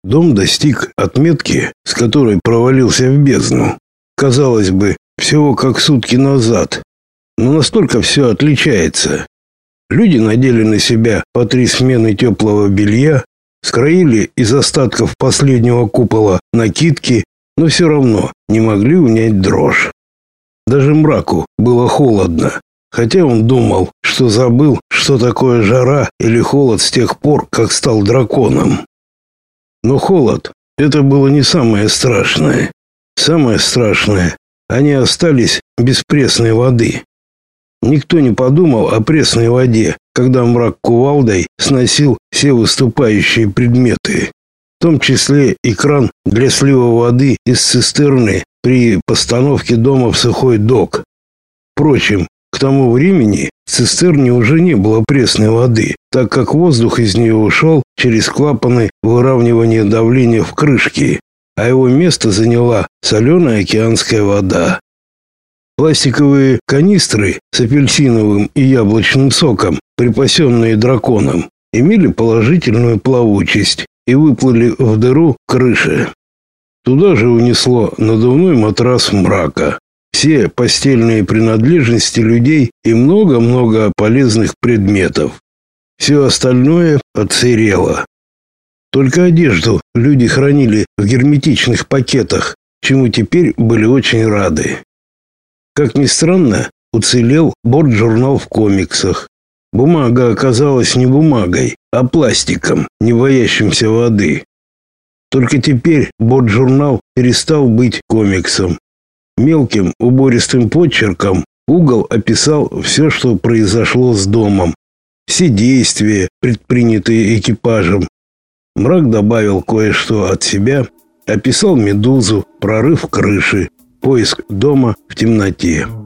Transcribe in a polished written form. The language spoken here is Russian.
Дом достиг отметки, с которой провалился в бездну. Казалось бы, всего как сутки назад. Но настолько все отличается. Люди надели на себя по 3 смены теплого белья, скроили из остатков последнего купола накидки, но все равно не могли унять дрожь. Даже мраку было холодно, хотя он думал, что забыл, что такое жара или холод с тех пор, как стал драконом. Но холод — это было не самое страшное. Самое страшное — они остались без пресной воды. Никто не подумал о пресной воде, когда мрак кувалдой сносил все выступающие предметы, в том числе и кран для слива воды из цистерны при постановке дома в сухой док. Впрочем, к тому времени в цистерне уже не было пресной воды, так как воздух из нее ушел через клапаны выравнивания давления в крышке, а его место заняла соленая океанская вода. Пластиковые канистры с апельсиновым и яблочным соком, припасенные драконом, имели положительную плавучесть и выплыли в дыру крыши. Туда же унесло надувной матрас мрака, все постельные принадлежности людей и много-много полезных предметов. Все остальное отсырело. Только одежду люди хранили в герметичных пакетах, чему теперь были очень рады. Как ни странно, уцелел борт-журнал в комиксах. Бумага оказалась не бумагой, а пластиком, не боящимся воды. Только теперь борт-журнал перестал быть комиксом. Мелким убористым почерком угол описал все, что произошло с домом, все действия, предпринятые экипажем. Мрак добавил кое-что от себя, описал медузу, прорыв крыши, поиск дома в темноте.